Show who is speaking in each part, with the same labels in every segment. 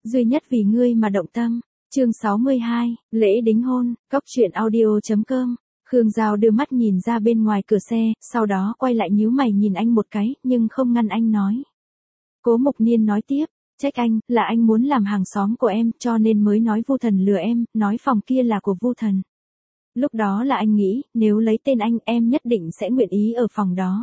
Speaker 1: duy nhất vì ngươi mà động tâm. Chương 62, lễ đính hôn, Cóc truyện audio.com. Khương Giao đưa mắt nhìn ra bên ngoài cửa xe, sau đó quay lại nhíu mày nhìn anh một cái, nhưng không ngăn anh nói. Cố Mục Niên nói tiếp, trách anh, là anh muốn làm hàng xóm của em, cho nên mới nói Vu Thần lừa em, nói phòng kia là của Vu Thần. Lúc đó là anh nghĩ, nếu lấy tên anh, em nhất định sẽ nguyện ý ở phòng đó.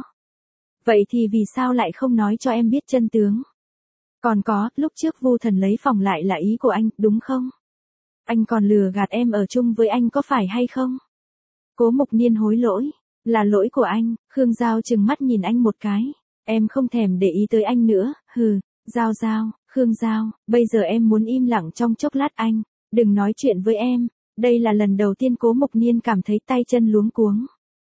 Speaker 1: Vậy thì vì sao lại không nói cho em biết chân tướng? Còn có, lúc trước Vu Thần lấy phòng lại là ý của anh, đúng không? Anh còn lừa gạt em ở chung với anh có phải hay không? Cố Mục Niên hối lỗi, là lỗi của anh. Khương Giao trừng mắt nhìn anh một cái. Em không thèm để ý tới anh nữa, hừ. Giao, Khương Giao, bây giờ em muốn im lặng trong chốc lát anh, đừng nói chuyện với em. Đây là lần đầu tiên Cố Mục Niên cảm thấy tay chân luống cuống.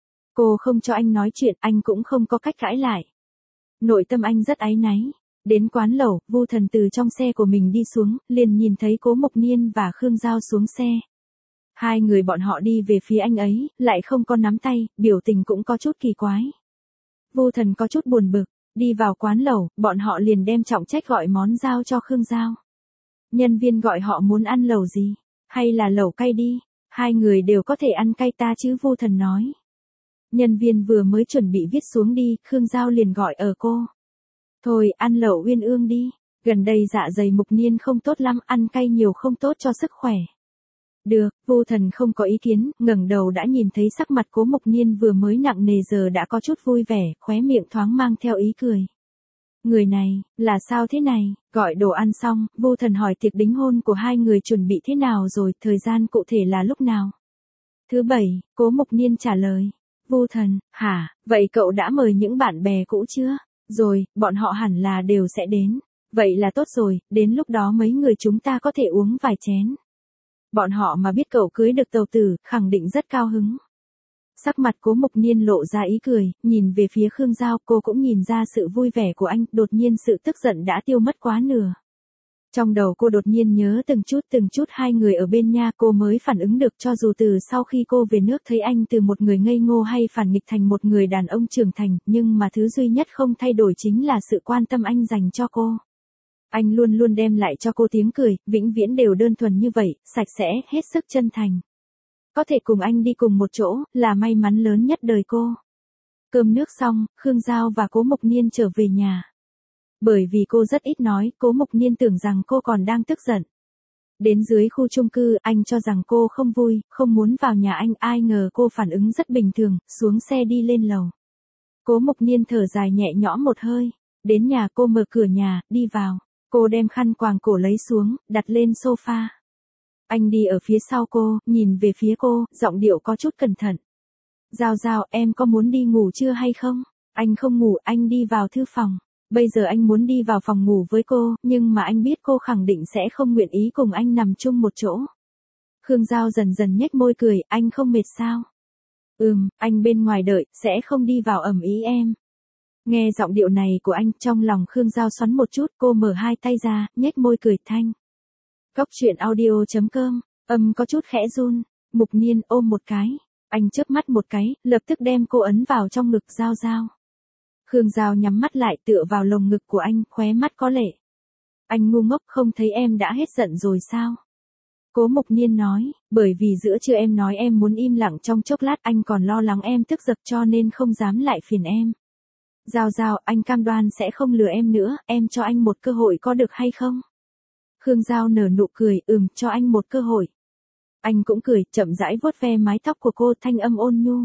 Speaker 1: Cô không cho anh nói chuyện, anh cũng không có cách cãi lại. Nội tâm anh rất áy náy. Đến quán lẩu, Vu Thần từ trong xe của mình đi xuống, liền nhìn thấy Cố Mục Niên và Khương Giao xuống xe. Hai người bọn họ đi về phía anh ấy, lại không có nắm tay, biểu tình cũng có chút kỳ quái. Vu Thần có chút buồn bực, đi vào quán lẩu, bọn họ liền đem trọng trách gọi món giao cho Khương Giao. Nhân viên gọi họ muốn ăn lẩu gì, hay là lẩu cay đi, hai người đều có thể ăn cay ta chứ, Vu Thần nói. Nhân viên vừa mới chuẩn bị viết xuống đi, Khương Giao liền gọi ở cô. Thôi, ăn lẩu Uyên Ương đi, gần đây dạ dày Mục Niên không tốt lắm, ăn cay nhiều không tốt cho sức khỏe. Được, Vu Thần không có ý kiến, ngẩng đầu đã nhìn thấy sắc mặt Cố Mục Niên vừa mới nặng nề giờ đã có chút vui vẻ, khóe miệng thoáng mang theo ý cười. Người này, là sao thế này? Gọi đồ ăn xong, Vu Thần hỏi tiệc đính hôn của hai người chuẩn bị thế nào rồi, thời gian cụ thể là lúc nào? Thứ Bảy, Cố Mục Niên trả lời. Vu Thần, hả, vậy cậu đã mời những bạn bè cũ chưa? Rồi, bọn họ hẳn là đều sẽ đến. Vậy là tốt rồi, đến lúc đó mấy người chúng ta có thể uống vài chén. Bọn họ mà biết cậu cưới được tàu tử, khẳng định rất cao hứng. Sắc mặt Cố Mục Niên lộ ra ý cười, nhìn về phía Khương Giao, cô cũng nhìn ra sự vui vẻ của anh, đột nhiên sự tức giận đã tiêu mất quá nửa. Trong đầu cô đột nhiên nhớ từng chút hai người ở bên nha, cô mới phản ứng được, cho dù từ sau khi cô về nước thấy anh từ một người ngây ngô hay phản nghịch thành một người đàn ông trưởng thành, nhưng mà thứ duy nhất không thay đổi chính là sự quan tâm anh dành cho cô. Anh luôn luôn đem lại cho cô tiếng cười, vĩnh viễn đều đơn thuần như vậy, sạch sẽ, hết sức chân thành. Có thể cùng anh đi cùng một chỗ, là may mắn lớn nhất đời cô. Cơm nước xong, Khương Giao và Cố Mục Niên trở về nhà. Bởi vì cô rất ít nói, Cố Mục Niên tưởng rằng cô còn đang tức giận. Đến dưới khu chung cư, anh cho rằng cô không vui, không muốn vào nhà anh, ai ngờ cô phản ứng rất bình thường, xuống xe đi lên lầu. Cố Mục Niên thở dài nhẹ nhõm một hơi. Đến nhà cô mở cửa nhà, đi vào. Cô đem khăn quàng cổ lấy xuống, đặt lên sofa. Anh đi ở phía sau cô, nhìn về phía cô, giọng điệu có chút cẩn thận. Giao, em có muốn đi ngủ chưa hay không? Anh không ngủ, anh đi vào thư phòng. Bây giờ anh muốn đi vào phòng ngủ với cô, nhưng mà anh biết cô khẳng định sẽ không nguyện ý cùng anh nằm chung một chỗ. Khương Giao dần dần nhếch môi cười, anh không mệt sao? Anh bên ngoài đợi, sẽ không đi vào ầm ĩ em. Nghe giọng điệu này của anh, trong lòng Khương Giao xoắn một chút, cô mở hai tay ra, nhếch môi cười thanh. Cóc truyện audio.com, âm có chút khẽ run. Mục Niên ôm một cái. Anh chớp mắt một cái, lập tức đem cô ấn vào trong ngực Giao. Khương Giao nhắm mắt lại tựa vào lồng ngực của anh, khóe mắt có lệ. Anh ngu ngốc, không thấy em đã hết giận rồi sao? Cố Mục Niên nói, bởi vì giữa trưa em nói em muốn im lặng trong chốc lát, anh còn lo lắng em tức giận cho nên không dám lại phiền em. Giao, anh cam đoan sẽ không lừa em nữa, em cho anh một cơ hội có được hay không? Khương Giao nở nụ cười, cho anh một cơ hội. Anh cũng cười, chậm rãi vuốt ve mái tóc của cô, thanh âm ôn nhu.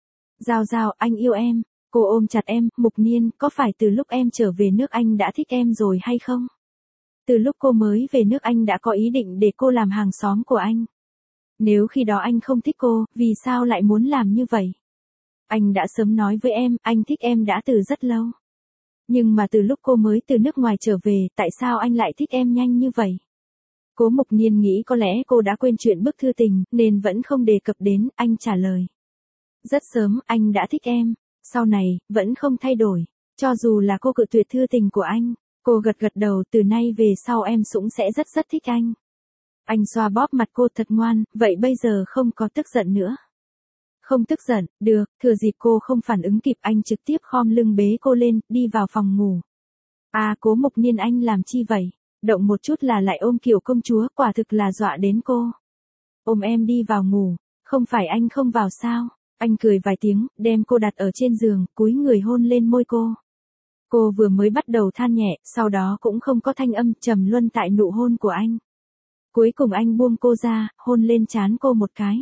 Speaker 1: Giao, anh yêu em. Cô ôm chặt em, Mục Niên, có phải từ lúc em trở về nước anh đã thích em rồi hay không? Từ lúc cô mới về nước anh đã có ý định để cô làm hàng xóm của anh. Nếu khi đó anh không thích cô, vì sao lại muốn làm như vậy? Anh đã sớm nói với em, anh thích em đã từ rất lâu. Nhưng mà từ lúc cô mới từ nước ngoài trở về, tại sao anh lại thích em nhanh như vậy? Cố Mục Niên nghĩ có lẽ cô đã quên chuyện bức thư tình, nên vẫn không đề cập đến, anh trả lời. Rất sớm, anh đã thích em. Sau này, vẫn không thay đổi. Cho dù là cô cự tuyệt thư tình của anh. Cô gật đầu, từ nay về sau em cũng sẽ rất thích anh. Anh xoa bóp mặt cô thật ngoan, vậy bây giờ không có tức giận nữa. Không tức giận, được, thừa dịp cô không phản ứng kịp anh trực tiếp khom lưng bế cô lên, đi vào phòng ngủ. Cố Mục Niên anh làm chi vậy? Động một chút là lại ôm kiểu công chúa, quả thực là dọa đến cô. Ôm em đi vào ngủ, không phải anh không vào sao? Anh cười vài tiếng, đem cô đặt ở trên giường, cúi người hôn lên môi cô. Cô vừa mới bắt đầu than nhẹ, sau đó cũng không có thanh âm, trầm luân tại nụ hôn của anh. Cuối cùng anh buông cô ra, hôn lên trán cô một cái.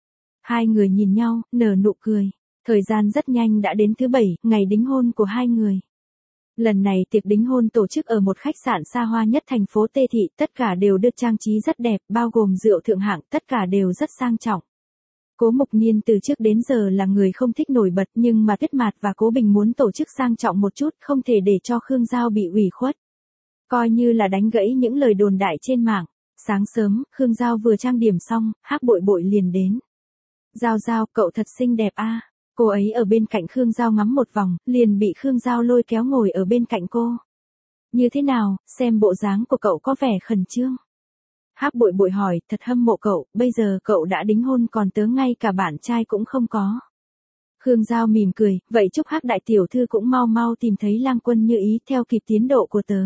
Speaker 1: Hai người nhìn nhau, nở nụ cười. Thời gian rất nhanh đã đến thứ 7, ngày đính hôn của hai người. Lần này tiệc đính hôn tổ chức ở một khách sạn xa hoa nhất thành phố Tê Thị, tất cả đều được trang trí rất đẹp, bao gồm rượu thượng hạng, tất cả đều rất sang trọng. Cố Mục Niên từ trước đến giờ là người không thích nổi bật, nhưng mà Tuyết Mạt và Cố Bình muốn tổ chức sang trọng một chút, không thể để cho Khương Giao bị ủy khuất. Coi như là đánh gãy những lời đồn đại trên mạng. Sáng sớm, Khương Giao vừa trang điểm xong, Hắc Bội Bội liền đến. Giao Giao, cậu thật xinh đẹp a. Cô ấy ở bên cạnh Khương Giao ngắm một vòng, liền bị Khương Giao lôi kéo ngồi ở bên cạnh cô. Như thế nào, xem bộ dáng của cậu có vẻ khẩn trương. Hắc Bội Bội hỏi, thật hâm mộ cậu, bây giờ cậu đã đính hôn còn tớ ngay cả bạn trai cũng không có. Khương Giao mỉm cười, vậy chúc Hắc đại tiểu thư cũng mau mau tìm thấy lang quân như ý theo kịp tiến độ của tớ.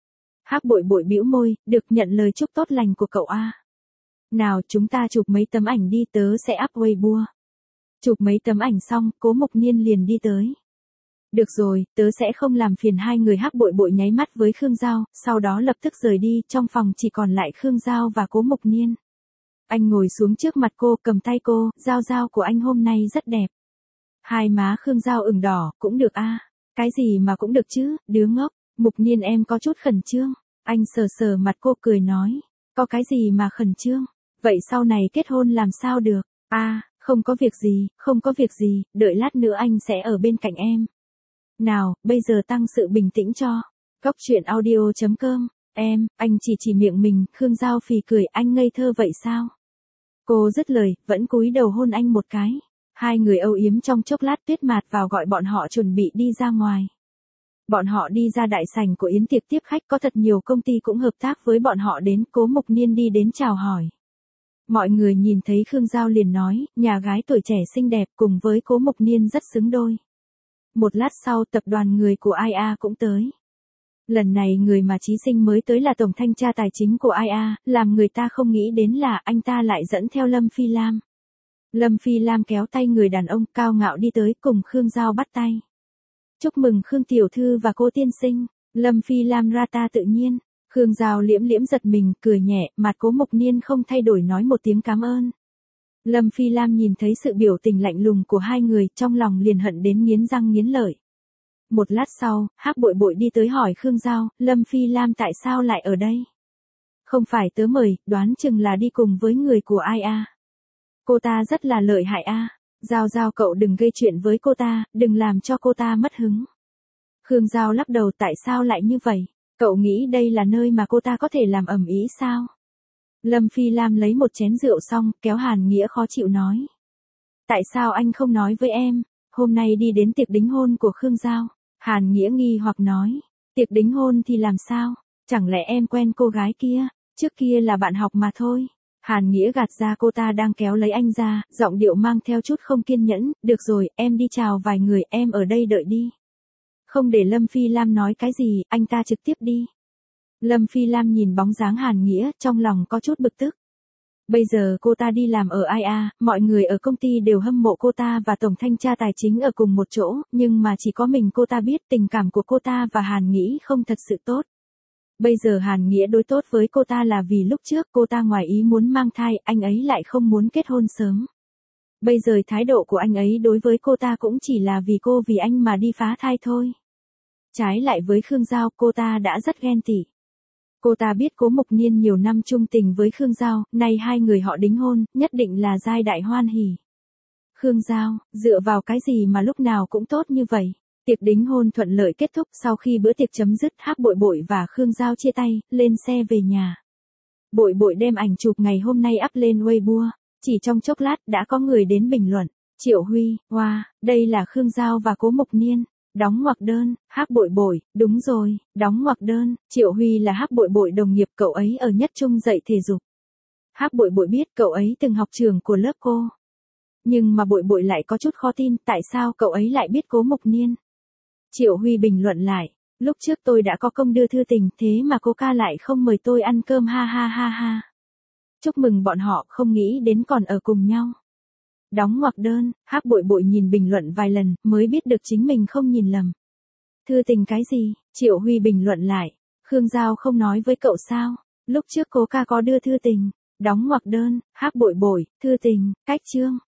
Speaker 1: Hắc Bội Bội bĩu môi, được nhận lời chúc tốt lành của cậu a. Nào chúng ta chụp mấy tấm ảnh đi, tớ sẽ up Weibo. Chụp mấy tấm ảnh xong, Cố Mục Niên liền đi tới. Được rồi, tớ sẽ không làm phiền hai người. Hắc Bội Bội nháy mắt với Khương Giao, sau đó lập tức rời đi, trong phòng chỉ còn lại Khương Giao và Cố Mục Niên. Anh ngồi xuống trước mặt cô, cầm tay cô, Giao Giao của anh hôm nay rất đẹp. Hai má Khương Giao ửng đỏ, cũng được a. Cái gì mà cũng được chứ, đứa ngốc. Mục Niên em có chút khẩn trương. Anh sờ sờ mặt cô cười nói, có cái gì mà khẩn trương, vậy sau này kết hôn làm sao được, không có việc gì, không có việc gì, đợi lát nữa anh sẽ ở bên cạnh em. Nào, bây giờ tăng sự bình tĩnh cho. Cóc truyện audio.com, anh chỉ miệng mình, Khương Giao phì cười, anh ngây thơ vậy sao? Cô dứt lời, vẫn cúi đầu hôn anh một cái. Hai người âu yếm trong chốc lát, Tuyết Mạt vào gọi bọn họ chuẩn bị đi ra ngoài. Bọn họ đi ra đại sảnh của yến tiệc tiếp khách, có thật nhiều công ty cũng hợp tác với bọn họ đến. Cố Mục Niên đi đến chào hỏi. Mọi người nhìn thấy Khương Giao liền nói, nhà gái tuổi trẻ xinh đẹp cùng với Cố Mục Niên rất xứng đôi. Một lát sau, tập đoàn người của IA cũng tới. Lần này người mà Chí Sinh mới tới là tổng thanh tra tài chính của IA, làm người ta không nghĩ đến là anh ta lại dẫn theo Lâm Phi Lam. Lâm Phi Lam kéo tay người đàn ông cao ngạo đi tới, cùng Khương Giao bắt tay. Chúc mừng Khương tiểu thư và cô tiên sinh. Lâm Phi Lam ra ta tự nhiên. Khương Giao liễm liễm giật mình, cười nhẹ, mặt Cố Mục Niên không thay đổi nói một tiếng cảm ơn. Lâm Phi Lam nhìn thấy sự biểu tình lạnh lùng của hai người, trong lòng liền hận đến nghiến răng nghiến lợi. Một lát sau, Hắc Bội Bội đi tới hỏi Khương Giao, Lâm Phi Lam tại sao lại ở đây? Không phải tớ mời, đoán chừng là đi cùng với người của ai a. Cô ta rất là lợi hại a. Giao Giao cậu đừng gây chuyện với cô ta, đừng làm cho cô ta mất hứng. Khương Giao lắc đầu, tại sao lại như vậy? Cậu nghĩ đây là nơi mà cô ta có thể làm ầm ĩ sao? Lâm Phi Lam lấy một chén rượu xong, kéo Hàn Nghĩa khó chịu nói. Tại sao anh không nói với em, hôm nay đi đến tiệc đính hôn của Khương Giao? Hàn Nghĩa nghi hoặc nói, tiệc đính hôn thì làm sao? Chẳng lẽ em quen cô gái kia, trước kia là bạn học mà thôi. Hàn Nghĩa gạt ra cô ta đang kéo lấy anh ra, giọng điệu mang theo chút không kiên nhẫn, được rồi, em đi chào vài người, em ở đây đợi đi. Không để Lâm Phi Lam nói cái gì, anh ta trực tiếp đi. Lâm Phi Lam nhìn bóng dáng Hàn Nghĩa, trong lòng có chút bực tức. Bây giờ cô ta đi làm ở IA, mọi người ở công ty đều hâm mộ cô ta và tổng thanh tra tài chính ở cùng một chỗ, nhưng mà chỉ có mình cô ta biết tình cảm của cô ta và Hàn Nghĩa không thật sự tốt. Bây giờ Hàn Nghĩa đối tốt với cô ta là vì lúc trước cô ta ngoài ý muốn mang thai, anh ấy lại không muốn kết hôn sớm. Bây giờ thái độ của anh ấy đối với cô ta cũng chỉ là vì anh mà đi phá thai thôi. Trái lại với Khương Giao, cô ta đã rất ghen tị. Cô ta biết Cố Mục Niên nhiều năm chung tình với Khương Giao, nay hai người họ đính hôn, nhất định là giai đại hoan hỉ. Khương Giao, dựa vào cái gì mà lúc nào cũng tốt như vậy? Tiệc đính hôn thuận lợi kết thúc, sau khi bữa tiệc chấm dứt, Hắc Bội Bội và Khương Giao chia tay, lên xe về nhà. Bội Bội đem ảnh chụp ngày hôm nay up lên Weibo, chỉ trong chốc lát đã có người đến bình luận. Triệu Huy, wow, đây là Khương Giao và Cố Mục Niên. Đóng ngoặc đơn, Hắc Bội Bội, đúng rồi, đóng ngoặc đơn, Triệu Huy là Hắc Bội Bội đồng nghiệp, cậu ấy ở Nhất Trung dạy thể dục. Hắc Bội Bội biết cậu ấy từng học trường của lớp cô. Nhưng mà Bội Bội lại có chút khó tin, tại sao cậu ấy lại biết Cố Mục Niên? Triệu Huy bình luận lại, Lúc trước tôi đã có công đưa thư tình, thế mà cô ca lại không mời tôi ăn cơm, ha ha ha ha. Chúc mừng bọn họ, không nghĩ đến còn ở cùng nhau. Đóng ngoặc đơn, Hắc Bội Bội nhìn bình luận vài lần, mới biết được chính mình không nhìn lầm. Thư tình cái gì? Triệu Huy bình luận lại. Khương Giao không nói với cậu sao? Lúc trước cô ca có đưa thư tình. Đóng ngoặc đơn, Hắc Bội Bội, thư tình, cách chương.